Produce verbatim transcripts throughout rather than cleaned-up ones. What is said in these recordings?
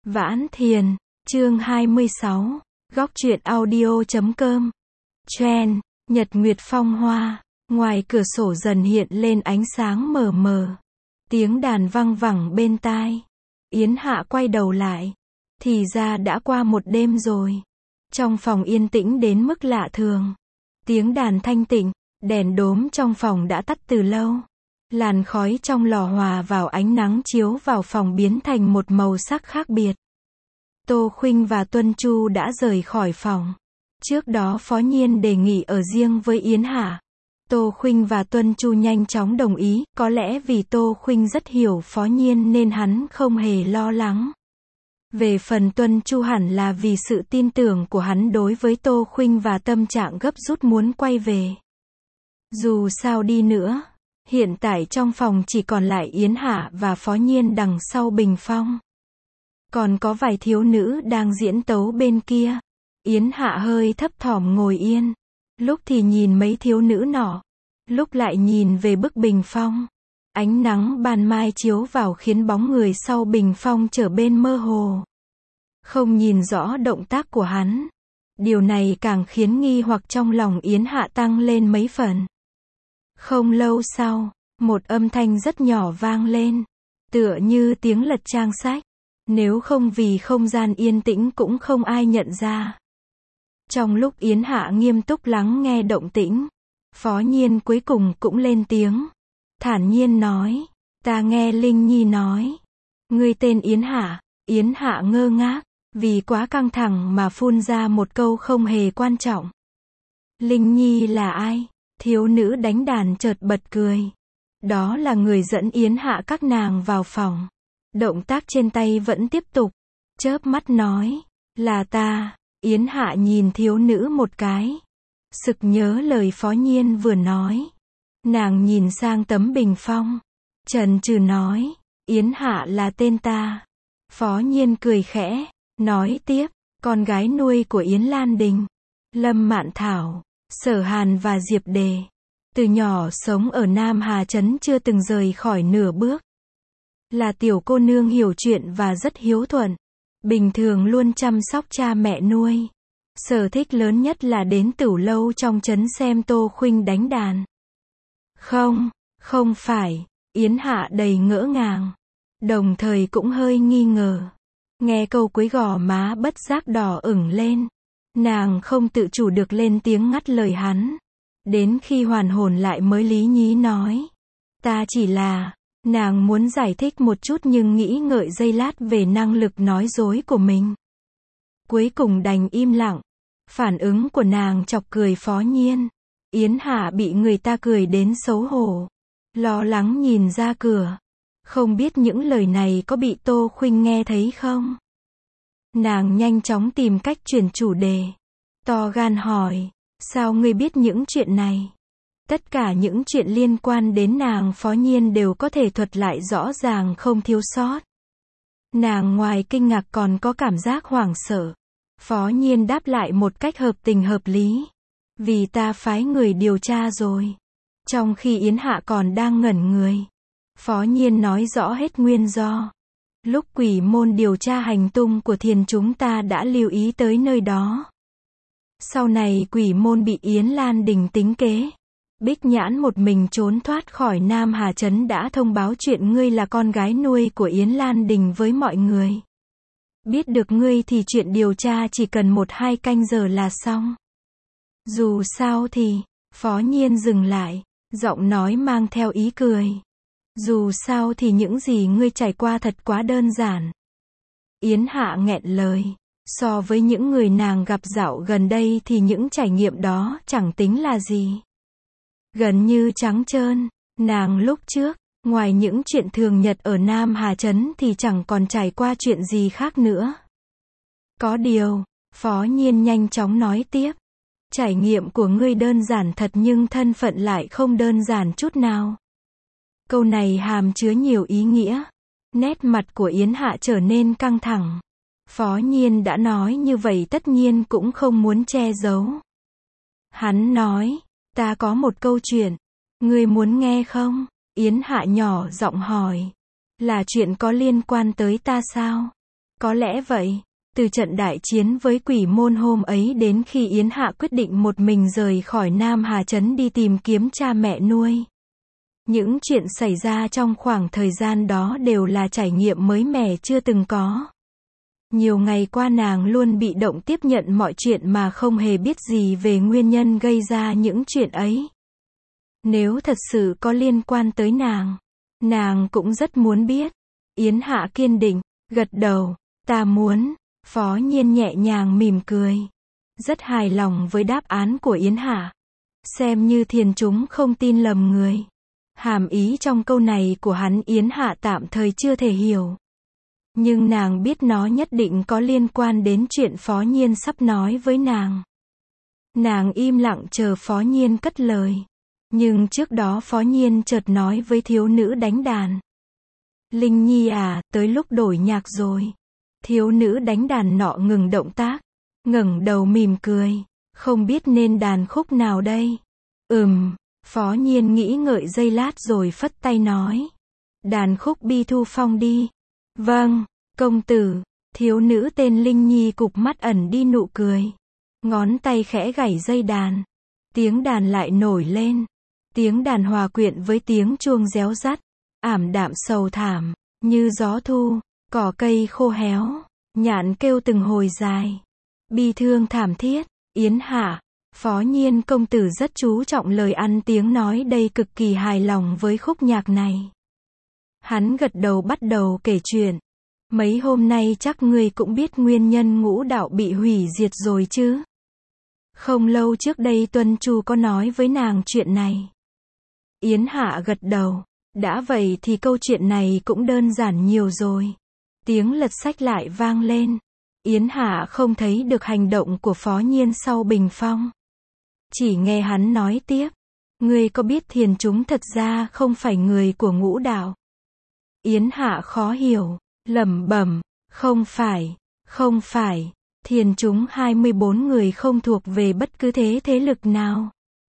Vãn Thiền, chương hai mươi sáu, góc truyện audio chấm com. Trend, nhật nguyệt phong hoa, ngoài cửa sổ dần hiện lên ánh sáng mờ mờ. Tiếng đàn văng vẳng bên tai. Yến Hạ quay đầu lại. Thì ra đã qua một đêm rồi. Trong phòng yên tĩnh đến mức lạ thường. Tiếng đàn thanh tịnh, đèn đốm trong phòng đã tắt từ lâu. Làn khói trong lò hòa vào ánh nắng chiếu vào phòng biến thành một màu sắc khác biệt. Tô Khuynh và Tuân Chu đã rời khỏi phòng. Trước đó Phó Nhiên đề nghị ở riêng với Yến Hạ. Tô Khuynh và Tuân Chu nhanh chóng đồng ý, có lẽ vì Tô Khuynh rất hiểu Phó Nhiên nên hắn không hề lo lắng. Về phần Tuân Chu hẳn là vì sự tin tưởng của hắn đối với Tô Khuynh và tâm trạng gấp rút muốn quay về. Dù sao đi nữa, hiện tại trong phòng chỉ còn lại Yến Hạ và Phó Nhiên đằng sau bình phong. Còn có vài thiếu nữ đang diễn tấu bên kia. Yến Hạ hơi thấp thỏm ngồi yên. Lúc thì nhìn mấy thiếu nữ nọ, lúc lại nhìn về bức bình phong. Ánh nắng ban mai chiếu vào khiến bóng người sau bình phong trở bên mơ hồ. Không nhìn rõ động tác của hắn. Điều này càng khiến nghi hoặc trong lòng Yến Hạ tăng lên mấy phần. Không lâu sau, một âm thanh rất nhỏ vang lên, tựa như tiếng lật trang sách. Nếu không vì không gian yên tĩnh cũng không ai nhận ra. Trong lúc Yến Hạ nghiêm túc lắng nghe động tĩnh, Phó Nhiên cuối cùng cũng lên tiếng. Thản nhiên nói, ta nghe Linh Nhi nói. Ngươi tên Yến Hạ. Yến Hạ ngơ ngác, vì quá căng thẳng mà phun ra một câu không hề quan trọng. Linh Nhi là ai? Thiếu nữ đánh đàn chợt bật cười. Đó là người dẫn Yến Hạ các nàng vào phòng. Động tác trên tay vẫn tiếp tục. Chớp mắt nói, là ta. Yến Hạ nhìn thiếu nữ một cái. Sực nhớ lời Phó Nhiên vừa nói. Nàng nhìn sang tấm bình phong. Chần chừ nói, Yến Hạ là tên ta. Phó Nhiên cười khẽ, nói tiếp, con gái nuôi của Yến Lan Đình, Lâm Mạn Thảo, Sở Hàn và Diệp Đề. Từ nhỏ sống ở Nam Hà Trấn chưa từng rời khỏi nửa bước. Là tiểu cô nương hiểu chuyện và rất hiếu thuận. Bình thường luôn chăm sóc cha mẹ nuôi. Sở thích lớn nhất là đến tửu lâu trong trấn xem Tô Khuynh đánh đàn. Không, không phải. Yến Hạ đầy ngỡ ngàng. Đồng thời cũng hơi nghi ngờ. Nghe câu cuối gò má bất giác đỏ ửng lên. Nàng không tự chủ được lên tiếng ngắt lời hắn. Đến khi hoàn hồn lại mới lý nhí nói. Ta chỉ là... Nàng muốn giải thích một chút nhưng nghĩ ngợi giây lát về năng lực nói dối của mình. Cuối cùng đành im lặng. Phản ứng của nàng chọc cười Phó Nhiên. Yến Hạ bị người ta cười đến xấu hổ. Lo lắng nhìn ra cửa. Không biết những lời này có bị Tô Khuynh nghe thấy không? Nàng nhanh chóng tìm cách chuyển chủ đề. To gan hỏi, sao ngươi biết những chuyện này? Tất cả những chuyện liên quan đến nàng Phó Nhiên đều có thể thuật lại rõ ràng không thiếu sót. Nàng ngoài kinh ngạc còn có cảm giác hoảng sợ. Phó Nhiên đáp lại một cách hợp tình hợp lý. Vì ta phái người điều tra rồi. Trong khi Yến Hạ còn đang ngẩn người, Phó Nhiên nói rõ hết nguyên do. Lúc quỷ môn điều tra hành tung của thiền chúng ta đã lưu ý tới nơi đó. Sau này quỷ môn bị Yến Lan Đình tính kế. Bích Nhãn một mình trốn thoát khỏi Nam Hà Trấn đã thông báo chuyện ngươi là con gái nuôi của Yến Lan Đình với mọi người. Biết được ngươi thì chuyện điều tra chỉ cần một hai canh giờ là xong. Dù sao thì, Phó Nhiên dừng lại, giọng nói mang theo ý cười. Dù sao thì những gì ngươi trải qua thật quá đơn giản. Yến Hạ nghẹn lời. So với những người nàng gặp dạo gần đây thì những trải nghiệm đó chẳng tính là gì. Gần như trắng trơn, nàng lúc trước, ngoài những chuyện thường nhật ở Nam Hà Trấn thì chẳng còn trải qua chuyện gì khác nữa. Có điều, Phó Nhiên nhanh chóng nói tiếp. Trải nghiệm của ngươi đơn giản thật nhưng thân phận lại không đơn giản chút nào. Câu này hàm chứa nhiều ý nghĩa. Nét mặt của Yến Hạ trở nên căng thẳng. Phó Nhiên đã nói như vậy tất nhiên cũng không muốn che giấu. Hắn nói. Ta có một câu chuyện. Ngươi muốn nghe không? Yến Hạ nhỏ giọng hỏi. Là chuyện có liên quan tới ta sao? Có lẽ vậy, từ trận đại chiến với quỷ môn hôm ấy đến khi Yến Hạ quyết định một mình rời khỏi Nam Hà Trấn đi tìm kiếm cha mẹ nuôi. Những chuyện xảy ra trong khoảng thời gian đó đều là trải nghiệm mới mẻ chưa từng có. Nhiều ngày qua nàng luôn bị động tiếp nhận mọi chuyện mà không hề biết gì về nguyên nhân gây ra những chuyện ấy. Nếu thật sự có liên quan tới nàng, nàng cũng rất muốn biết. Yến Hạ kiên định, gật đầu, ta muốn. Phó Nhiên nhẹ nhàng mỉm cười. Rất hài lòng với đáp án của Yến Hạ. Xem như thiền chúng không tin lầm người. Hàm ý trong câu này của hắn Yến Hạ tạm thời chưa thể hiểu. Nhưng nàng biết nó nhất định có liên quan đến chuyện Phó Nhiên sắp nói với nàng. Nàng im lặng chờ Phó Nhiên cất lời. Nhưng trước đó Phó Nhiên chợt nói với thiếu nữ đánh đàn. Linh Nhi à, tới lúc đổi nhạc rồi. Thiếu nữ đánh đàn nọ ngừng động tác, ngẩng đầu mỉm cười, không biết nên đàn khúc nào đây. Ừm, Phó Nhiên nghĩ ngợi giây lát rồi phất tay nói. Đàn khúc Bi Thu Phong đi. Vâng, công tử. Thiếu nữ tên Linh Nhi cụp mắt ẩn đi nụ cười. Ngón tay khẽ gảy dây đàn. Tiếng đàn lại nổi lên. Tiếng đàn hòa quyện với tiếng chuông réo rắt, ảm đạm sầu thảm, như gió thu, cỏ cây khô héo, nhạn kêu từng hồi dài. Bi thương thảm thiết, Yến Hạ, Phó Nhiên công tử rất chú trọng lời ăn tiếng nói đây, cực kỳ hài lòng với khúc nhạc này. Hắn gật đầu bắt đầu kể chuyện. Mấy hôm nay chắc ngươi cũng biết nguyên nhân ngũ đạo bị hủy diệt rồi chứ? Không lâu trước đây Tuân Chu có nói với nàng chuyện này. Yến Hạ gật đầu. Đã vậy thì câu chuyện này cũng đơn giản nhiều rồi. Tiếng lật sách lại vang lên. Yến Hạ không thấy được hành động của Phó Nhiên sau bình phong. Chỉ nghe hắn nói tiếp. Ngươi có biết thiền chúng thật ra không phải người của ngũ đạo? Yến Hạ khó hiểu, lẩm bẩm, không phải, không phải, thiền chúng hai mươi bốn người không thuộc về bất cứ thế thế lực nào.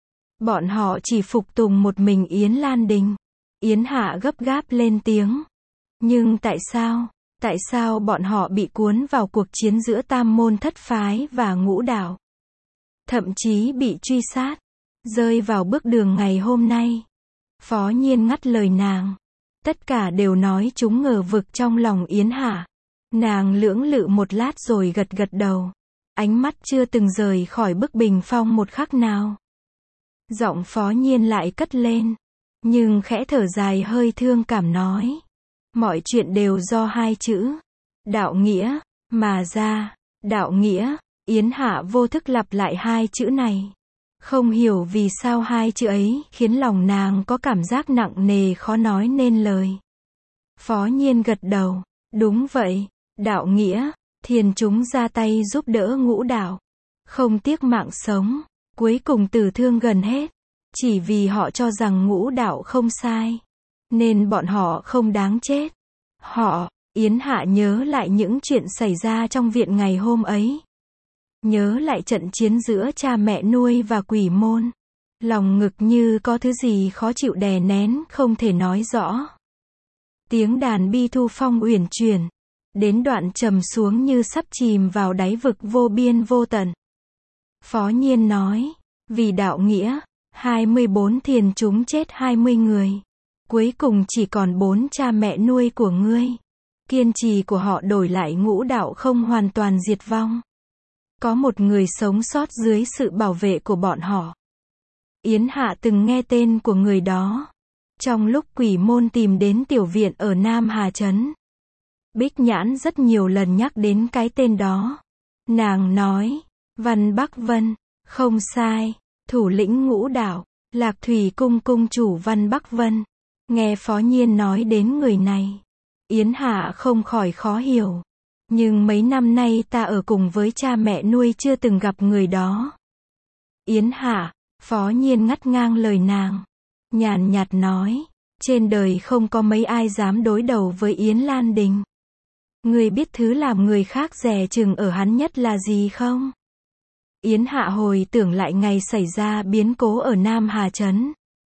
Bọn họ chỉ phục tùng một mình Yến Lan Đình. Yến Hạ gấp gáp lên tiếng. Nhưng tại sao, tại sao bọn họ bị cuốn vào cuộc chiến giữa tam môn thất phái và ngũ đạo? Thậm chí bị truy sát, rơi vào bước đường ngày hôm nay. Phó Nhiên ngắt lời nàng. Tất cả đều nói chúng ngờ vực trong lòng Yến Hạ. Nàng lưỡng lự một lát rồi gật gật đầu. Ánh mắt chưa từng rời khỏi bức bình phong một khắc nào. Giọng Phó Nhiên lại cất lên. Nhưng khẽ thở dài hơi thương cảm nói. Mọi chuyện đều do hai chữ. Đạo nghĩa, mà ra. Đạo nghĩa, Yến Hạ vô thức lặp lại hai chữ này. Không hiểu vì sao hai chữ ấy khiến lòng nàng có cảm giác nặng nề khó nói nên lời. Phó Nhiên gật đầu. Đúng vậy, đạo nghĩa, thiền chúng ra tay giúp đỡ ngũ đạo. Không tiếc mạng sống, cuối cùng tử thương gần hết. Chỉ vì họ cho rằng ngũ đạo không sai. Nên bọn họ không đáng chết. Họ, Yến Hạ nhớ lại những chuyện xảy ra trong viện ngày hôm ấy. Nhớ lại trận chiến giữa cha mẹ nuôi và quỷ môn. Lòng ngực như có thứ gì khó chịu đè nén không thể nói rõ. Tiếng đàn Bi Thu Phong uyển chuyển. Đến đoạn trầm xuống như sắp chìm vào đáy vực vô biên vô tận. Phó Nhiên nói. Vì đạo nghĩa, hai mươi bốn thiền chúng chết hai mươi người. Cuối cùng chỉ còn bốn cha mẹ nuôi của ngươi. Kiên trì của họ đổi lại ngũ đạo không hoàn toàn diệt vong. Có một người sống sót dưới sự bảo vệ của bọn họ. Yến Hạ từng nghe tên của người đó. Trong lúc quỷ môn tìm đến tiểu viện ở Nam Hà Trấn. Bích Nhãn rất nhiều lần nhắc đến cái tên đó. Nàng nói, Văn Bắc Vân, không sai, thủ lĩnh ngũ đạo, Lạc Thủy cung cung chủ Văn Bắc Vân. Nghe Phó Nhiên nói đến người này, Yến Hạ không khỏi khó hiểu. Nhưng mấy năm nay ta ở cùng với cha mẹ nuôi chưa từng gặp người đó. Yến Hạ, Phó Nhiên ngắt ngang lời nàng. Nhàn nhạt nói, trên đời không có mấy ai dám đối đầu với Yến Lan Đình. Người biết thứ làm người khác dè chừng ở hắn nhất là gì không? Yến Hạ hồi tưởng lại ngày xảy ra biến cố ở Nam Hà Trấn.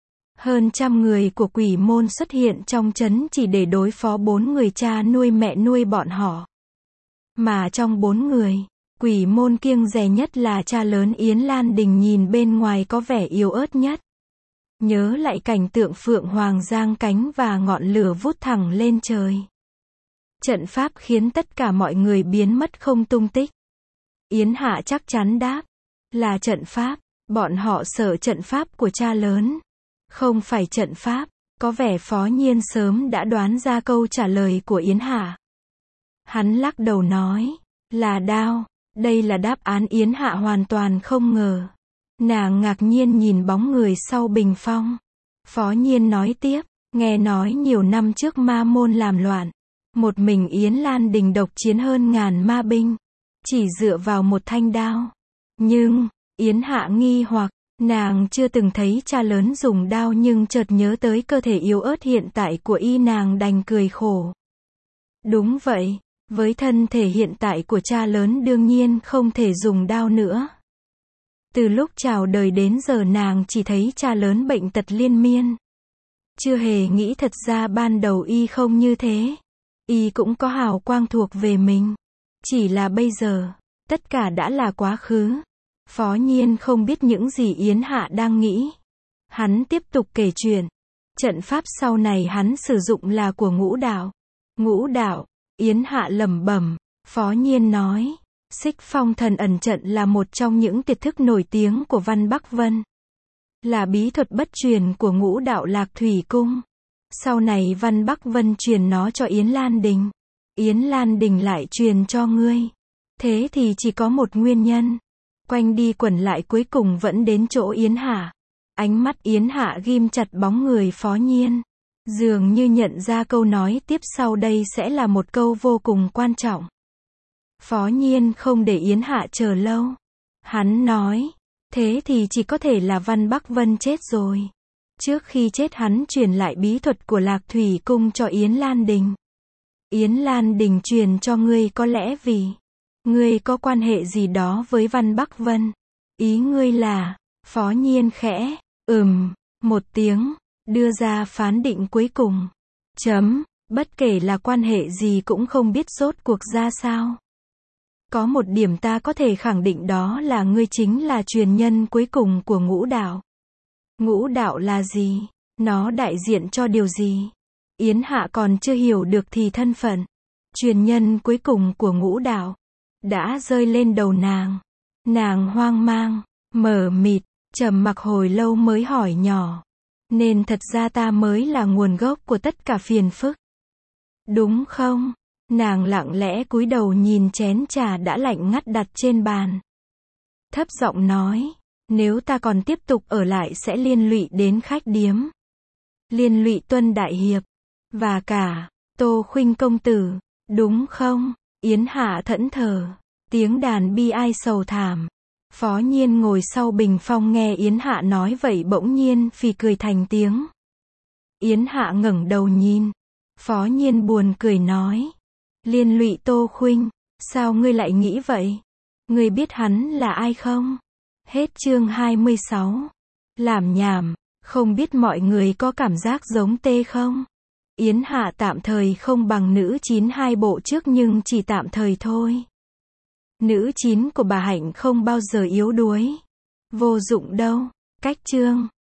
Hơn trăm người của quỷ môn xuất hiện trong trấn chỉ để đối phó bốn người cha nuôi mẹ nuôi bọn họ. Mà trong bốn người, quỷ môn kiêng dè nhất là cha lớn Yến Lan Đình nhìn bên ngoài có vẻ yếu ớt nhất. Nhớ lại cảnh tượng Phượng Hoàng giang cánh và ngọn lửa vút thẳng lên trời. Trận pháp khiến tất cả mọi người biến mất không tung tích. Yến Hạ chắc chắn đáp, là trận pháp, bọn họ sợ trận pháp của cha lớn. Không phải trận pháp, có vẻ Phó Nhiên sớm đã đoán ra câu trả lời của Yến Hạ. Hắn lắc đầu nói, là đao, đây là đáp án Yến Hạ hoàn toàn không ngờ. Nàng ngạc nhiên nhìn bóng người sau bình phong. Phó Nhiên nói tiếp, nghe nói nhiều năm trước ma môn làm loạn. Một mình Yến Lan Đình độc chiến hơn ngàn ma binh. Chỉ dựa vào một thanh đao. Nhưng, Yến Hạ nghi hoặc, nàng chưa từng thấy cha lớn dùng đao nhưng chợt nhớ tới cơ thể yếu ớt hiện tại của y, nàng đành cười khổ. Đúng vậy, với thân thể hiện tại của cha lớn đương nhiên không thể dùng đao nữa. Từ lúc chào đời đến giờ nàng chỉ thấy cha lớn bệnh tật liên miên. Chưa hề nghĩ thật ra ban đầu y không như thế. Y cũng có hào quang thuộc về mình. Chỉ là bây giờ, tất cả đã là quá khứ. Phó Nhiên không biết những gì Yến Hạ đang nghĩ. Hắn tiếp tục kể chuyện. Trận pháp sau này hắn sử dụng là của ngũ đạo. Ngũ đạo, Yến Hạ lẩm bẩm. Phó Nhiên nói, Xích Phong Thần Ẩn Trận là một trong những tuyệt thức nổi tiếng của Văn Bắc Vân. Là bí thuật bất truyền của ngũ đạo Lạc Thủy Cung. Sau này Văn Bắc Vân truyền nó cho Yến Lan Đình. Yến Lan Đình lại truyền cho ngươi. Thế thì chỉ có một nguyên nhân. Quanh đi quẩn lại cuối cùng vẫn đến chỗ Yến Hạ. Ánh mắt Yến Hạ ghim chặt bóng người Phó Nhiên. Dường như nhận ra câu nói tiếp sau đây sẽ là một câu vô cùng quan trọng. Phó Nhiên không để Yến Hạ chờ lâu. Hắn nói, thế thì chỉ có thể là Văn Bắc Vân chết rồi. Trước khi chết hắn truyền lại bí thuật của Lạc Thủy Cung cho Yến Lan Đình. Yến Lan Đình truyền cho ngươi có lẽ vì ngươi có quan hệ gì đó với Văn Bắc Vân. Ý ngươi là, Phó Nhiên khẽ, ừm, một tiếng, đưa ra phán định cuối cùng. Chấm, bất kể là quan hệ gì cũng không biết rốt cuộc ra sao. Có một điểm ta có thể khẳng định đó là ngươi chính là truyền nhân cuối cùng của ngũ đạo. Ngũ đạo là gì? Nó đại diện cho điều gì? Yến Hạ còn chưa hiểu được thì thân phận truyền nhân cuối cùng của ngũ đạo đã rơi lên đầu nàng. Nàng hoang mang, mờ mịt, trầm mặc hồi lâu mới hỏi nhỏ. Nên thật ra ta mới là nguồn gốc của tất cả phiền phức. Đúng không? Nàng lặng lẽ cúi đầu nhìn chén trà đã lạnh ngắt đặt trên bàn. Thấp giọng nói, nếu ta còn tiếp tục ở lại sẽ liên lụy đến khách điếm. Liên lụy Tuân Đại Hiệp. Và cả, Tô Khuynh công tử. Đúng không? Yến Hạ thẫn thờ. Tiếng đàn bi ai sầu thảm. Phó Nhiên ngồi sau bình phong nghe Yến Hạ nói vậy bỗng nhiên phì cười thành tiếng. Yến Hạ ngẩng đầu nhìn. Phó Nhiên buồn cười nói. Liên lụy Tô Khuynh, sao ngươi lại nghĩ vậy? Ngươi biết hắn là ai không? Hết chương hai mươi sáu. Làm nhảm, không biết mọi người có cảm giác giống tê không? Yến Hạ tạm thời không bằng nữ chín hai bộ trước nhưng chỉ tạm thời thôi. Nữ chín của bà Hạnh không bao giờ yếu đuối. Vô dụng đâu. Cách chương.